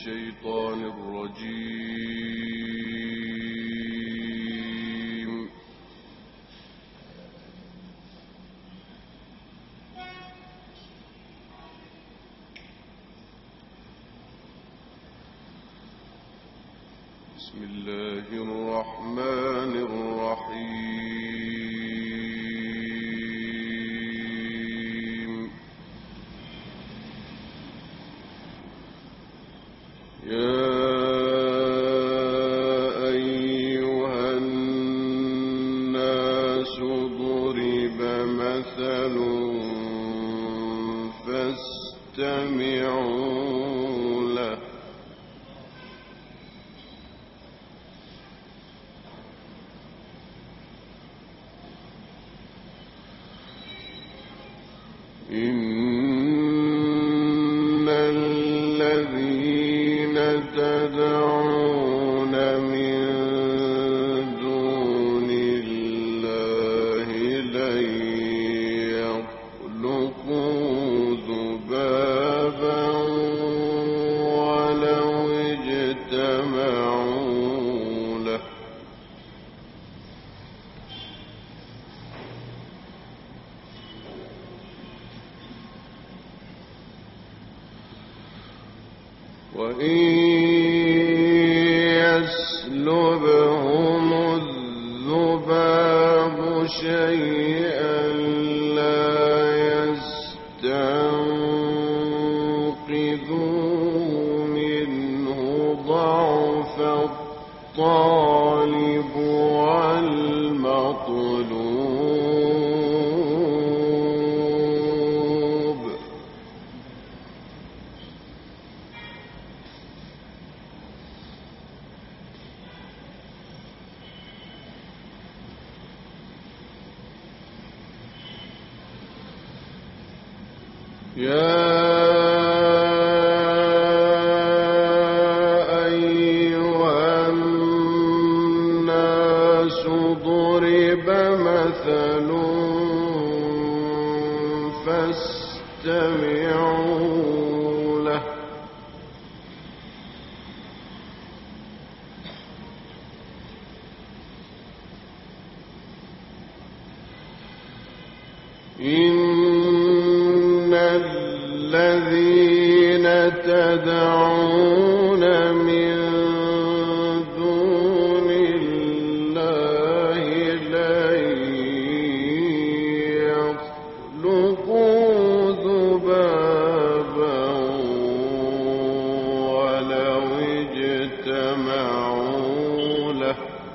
الشيطان الرجيم. بسم الله الرحمن الرحيم. يا أيها الناس ضرب مثل فاستمعوا له. إن الذين تدعون من دون الله لن يخلقوا ذبابا ولو اجتمعوا له. وإن يسلبهم الذباب شيئا لا يستنقذوه منه ضعف الطالب والمطلوب. يا أيها الناس ضرب مثل فاستمعوا له. إن الذين تدعون من دون الله لن يخلقوا ذبابا ولو اجتمعوا له.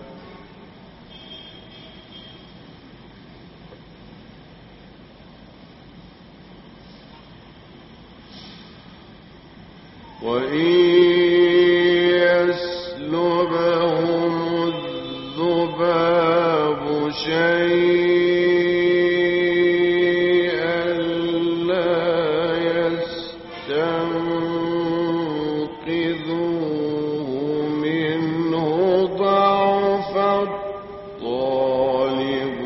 وإن يسلبهم الذباب شيئا لا يستنقذوه منه ضعف الطالب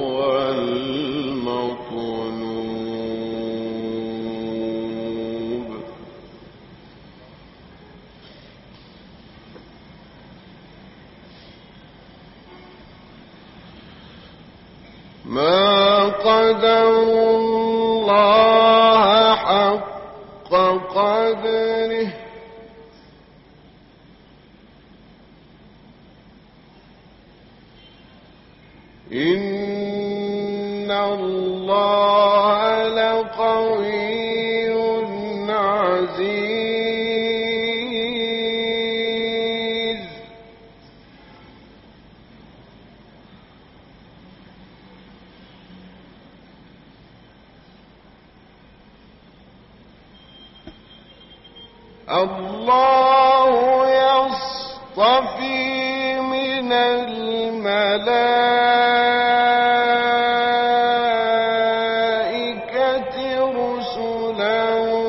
والمطلوب. ما قدروا الله حق قدره. إن الله لقوي عزيز. الله يصطفي من الملائكة رسلا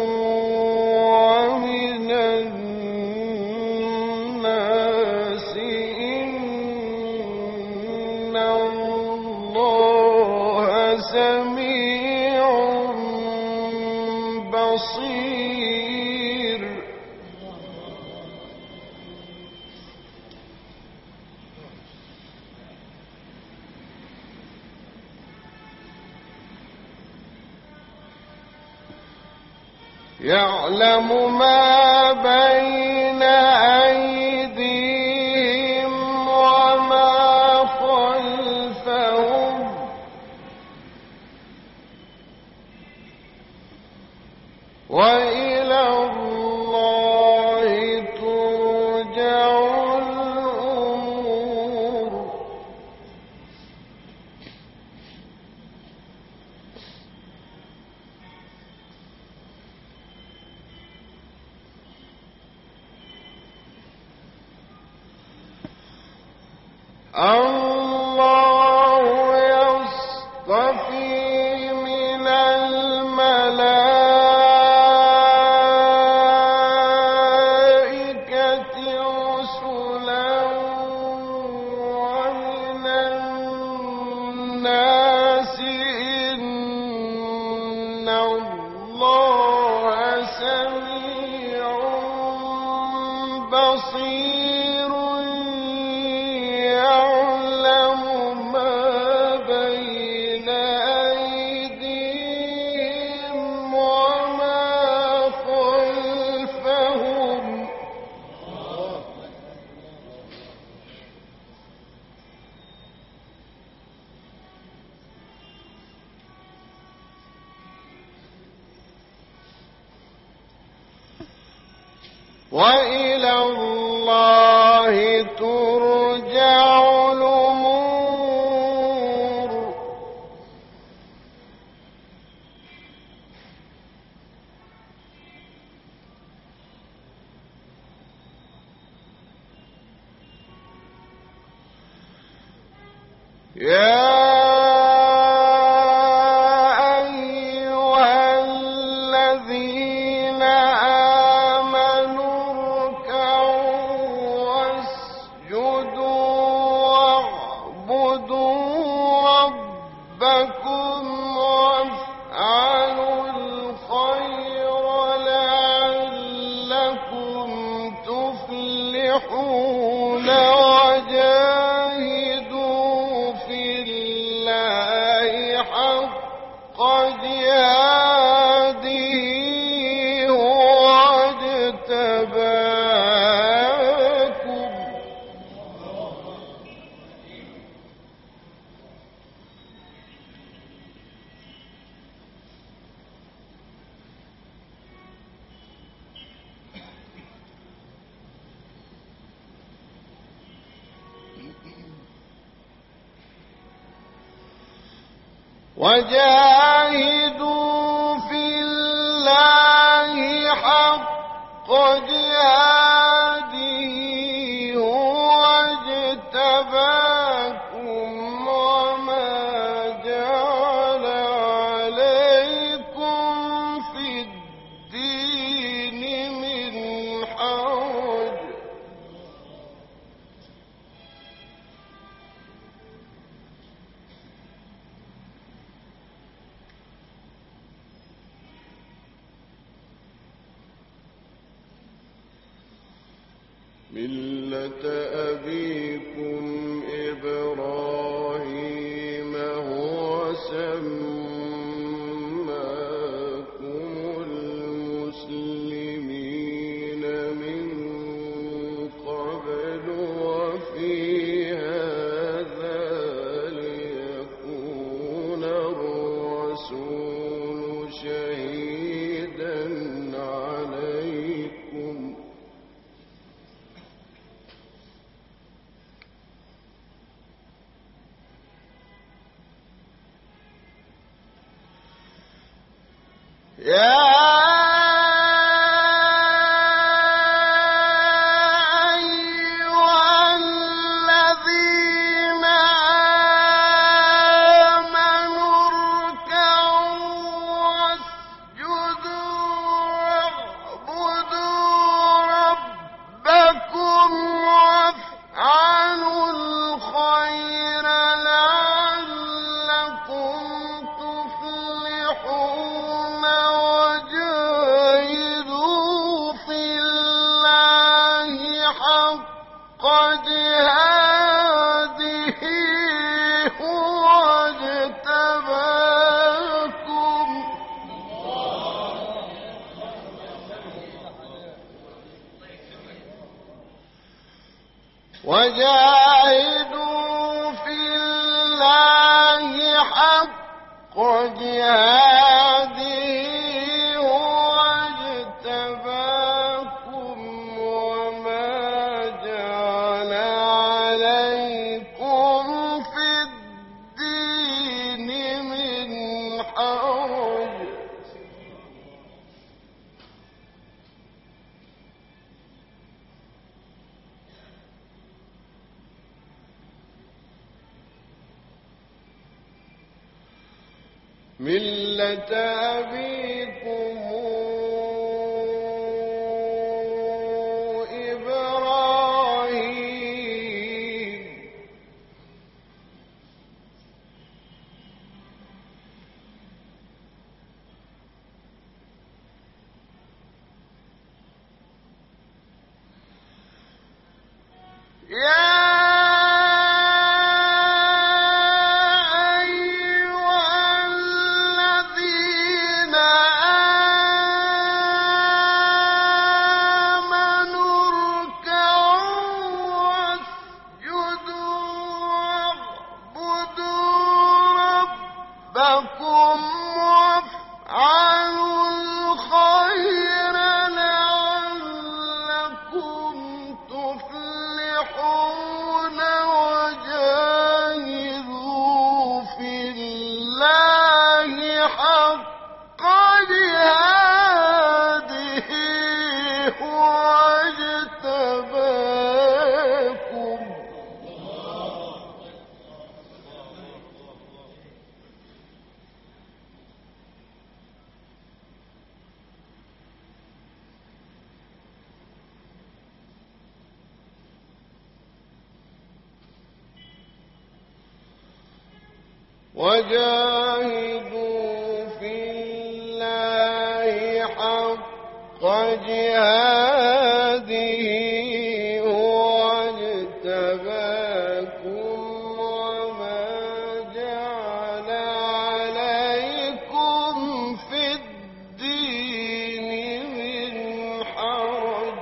ومن الناس. إن الله سميع بصير. يعلم ما بين أيديهم وما خلفهم وإلى الله ترجع الأمور. الله يصطفي من الملائكة رسلا ومن الناس إن الله سميع بصير يعلم ما بين أيديهم وما خلفهم وإلى الله ترجع الأمور. يا أيها الذين آمنوا اركعوا واسجدوا واعبدوا ربكم وافعلوا الخير لعلكم تفلحون وجاهدوا في الله حق جهاده هو اجتباكم وجاهدوا في الله حق جهاده هو اجتباكم وما جعل عليكم في الدين من حرج ملة أبيكم إبراهيم هو سماكم المسلمين من قبل وفي هذا ليكون الرسول شهيدا عليكم يا أيها الذين آمنوا اركعوا واسجدوا واعبدوا ربكم وافعلوا الخير لعلكم تفلحون وجاهدوا وجاهدوا في الله حق جهاده هو اجتباكم وما جعل عليكم في الدين من حرج ملة أبيكم إبراهيم ربكم وافعلوا الخير لعلكم تفلحون وجاهدوا في الله حق جهاده هو اجتباكم وجاهدوا في الله حق جهاده هو اجتباكم وما جعل عليكم في الدين من حرج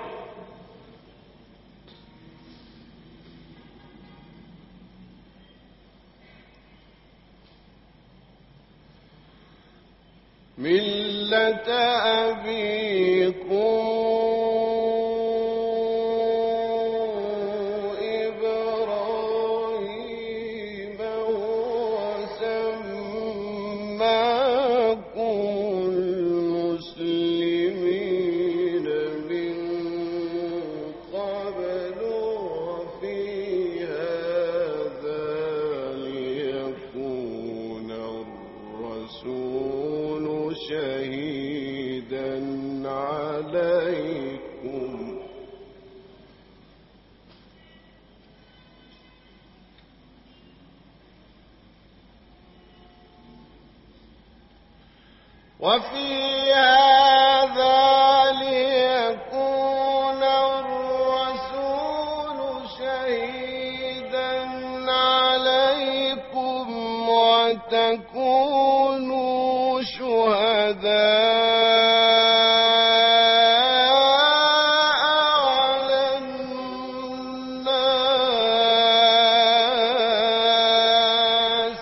ملة أبيكم إبراهيم هو سماكم المسلمين من قبل وفي هذا ليكون الرسول شهيدا عليكم وفي هذا ليكون الرسول شهيدا عليكم وتكونوا شهداء على الناس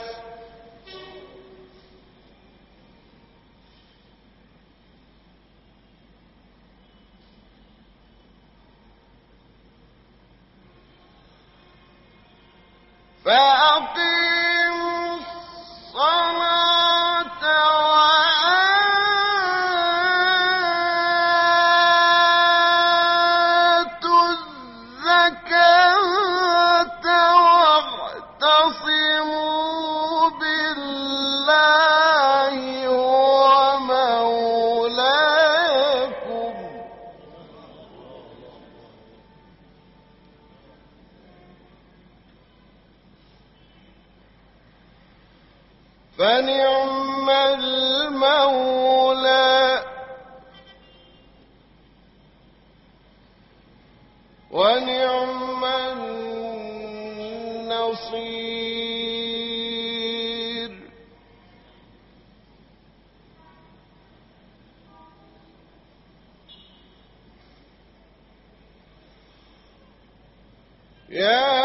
فأقيموا الصلاة وآتوا الزكاة واعتصموا بالله هو مولاكم فنعم المولى ونعم النصير يا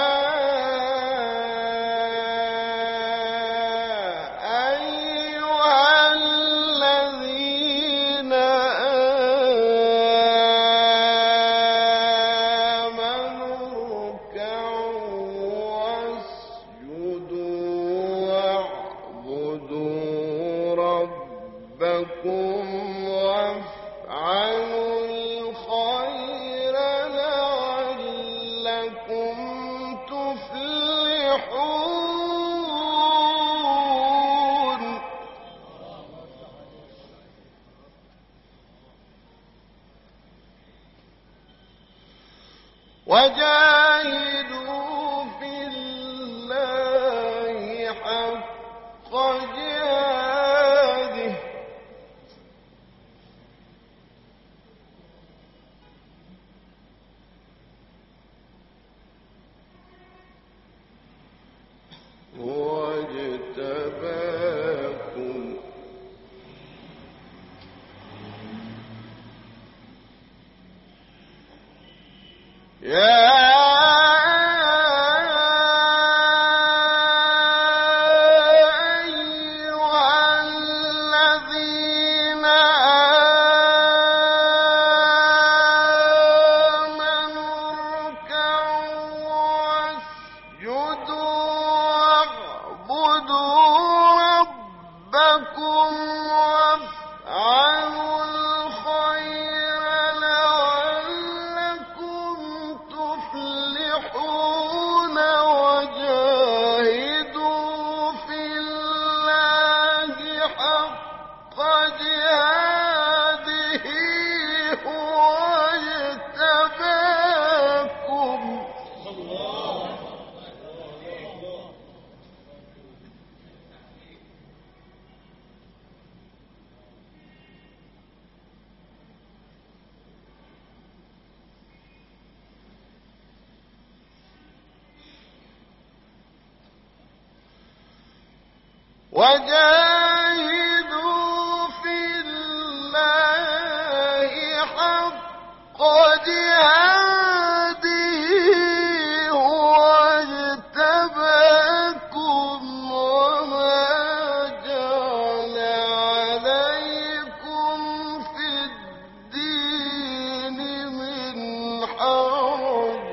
وجاهدوا في الله حق جهاده هو اجتباكم يا وجاهدوا في الله حق جهاده هو اجتباكم وما جعل عليكم في الدين من حرج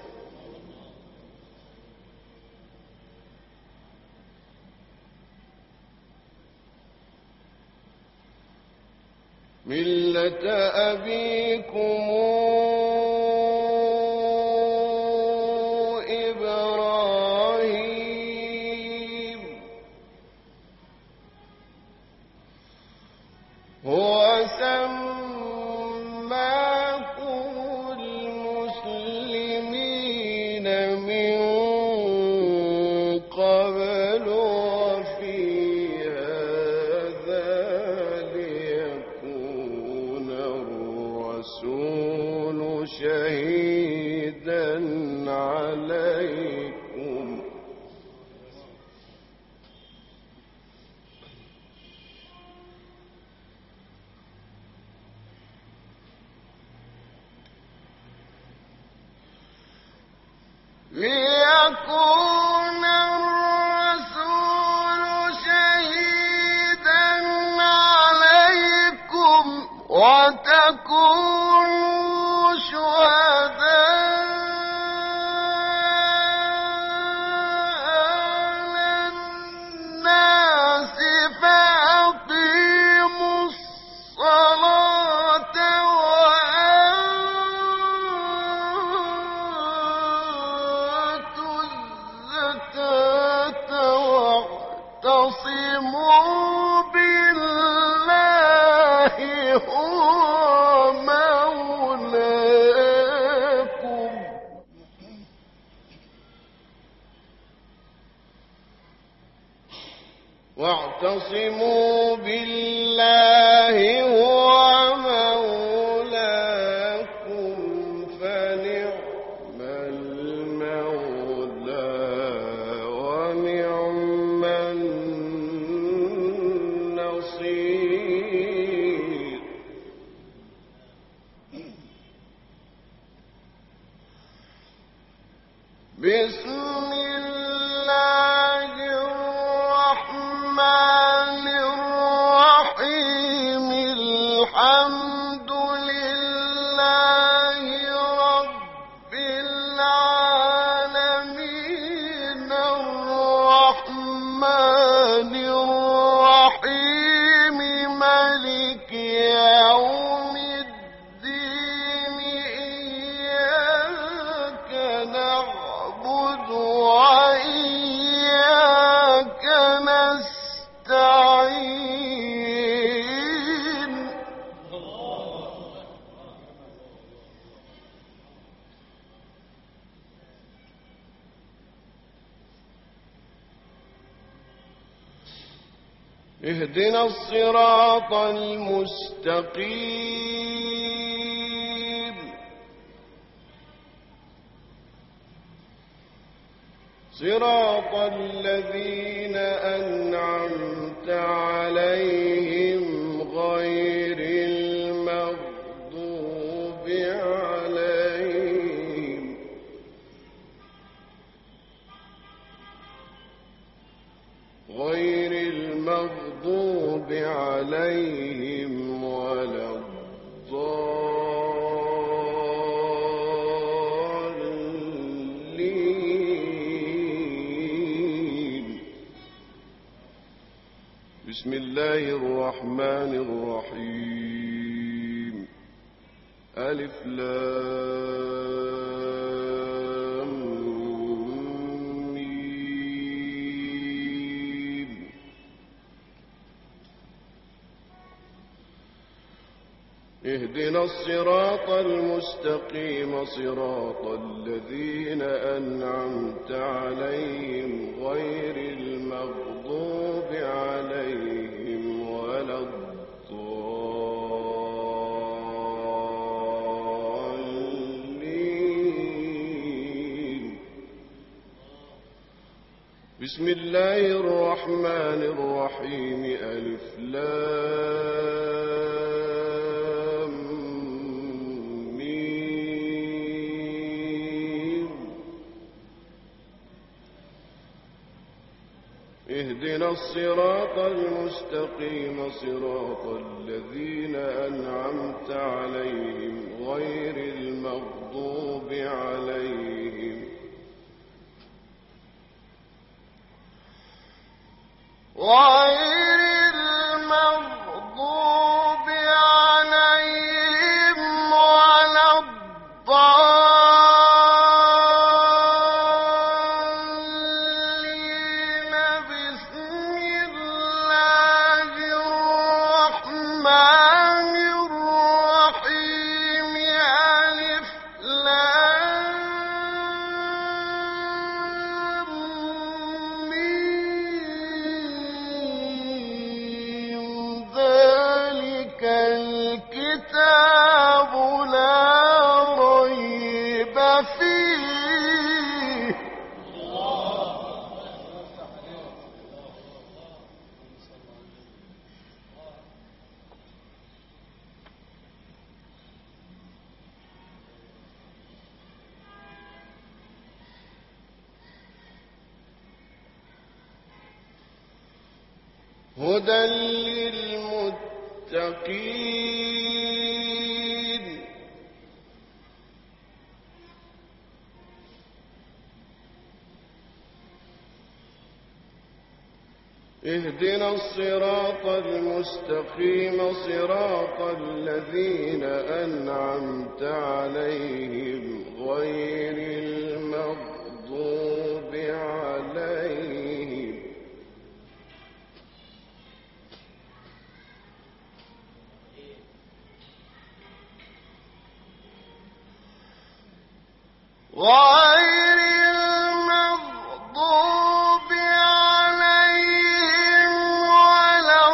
ملة أبيكم إبراهيم هو سماكم المسلمين من قبل وفي الرسول شهيدا عليكم ليكون الرسول شهيدا عليكم وتكونوا شهداء على الناس فأقيموا الصلاة وآتوا الزكاة واعتصموا بالله هو مولاكم واعتصموا بالله هو مولاكم فنعم المولى ونعم النصير مالك يوم الدين إياك نعبد وإياك نستعين اهدنا الصراط المستقيم صراط الذين أنعمت عليهم غير المغضوب عليهم ولا الضالين بسم الله الرحمن الرحيم ألف لام ميم اهدنا الصراط المستقيم صراط الذين أنعمت عليهم غير المغضوب عليهم ولا الضالين بسم الله الرحمن الرحيم ألف لام ميم اهدنا الصراط المستقيم صراط الذين أنعمت عليهم غير المغضوب عليهم غير المغضوب عليهم ولا الضالين بسم الله الرحمن الرحيم ألف لام ميم ذلك الكتاب لا ريب فيه هدى للمتقين اهدنا الصراط المستقيم صراط الذين أنعمت عليهم غير المغضوب عليهم غير المغضوب عليهم ولا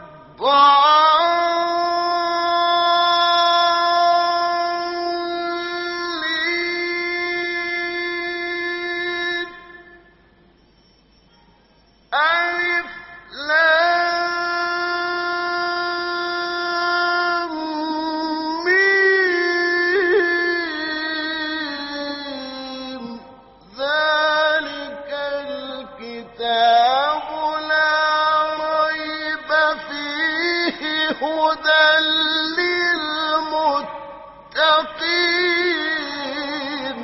الضالين ألف لام ميم ذلك الكتاب لا ريب فيه هدى للمتقين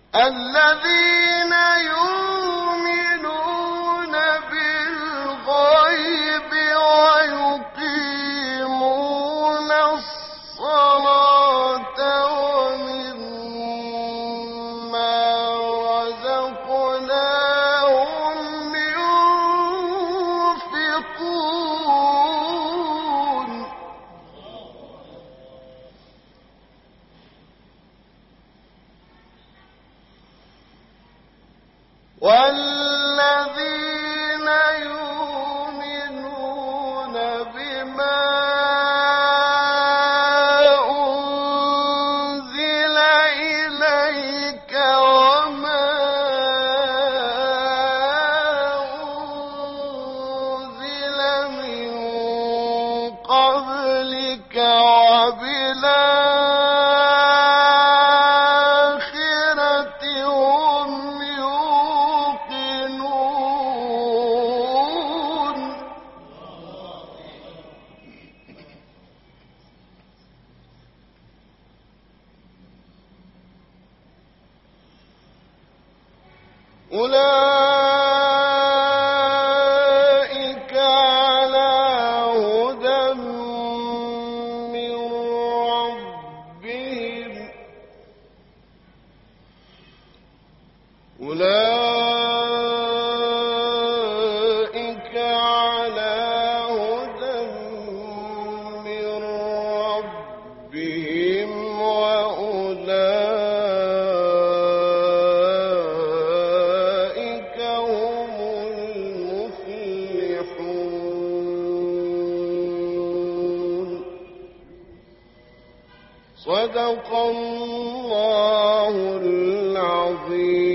الذين يؤمنون بالغيب ويقيمون الصلاة ومما رزقناهم ينفقون والذين يؤمنون بما أنزل إليك وما أنزل من قبلك وبالآخرة هم يوقنون أولئك على هدى من ربهم أولئك على هدى من ربهم وأولئك هم المفلحون صدق الله العظيم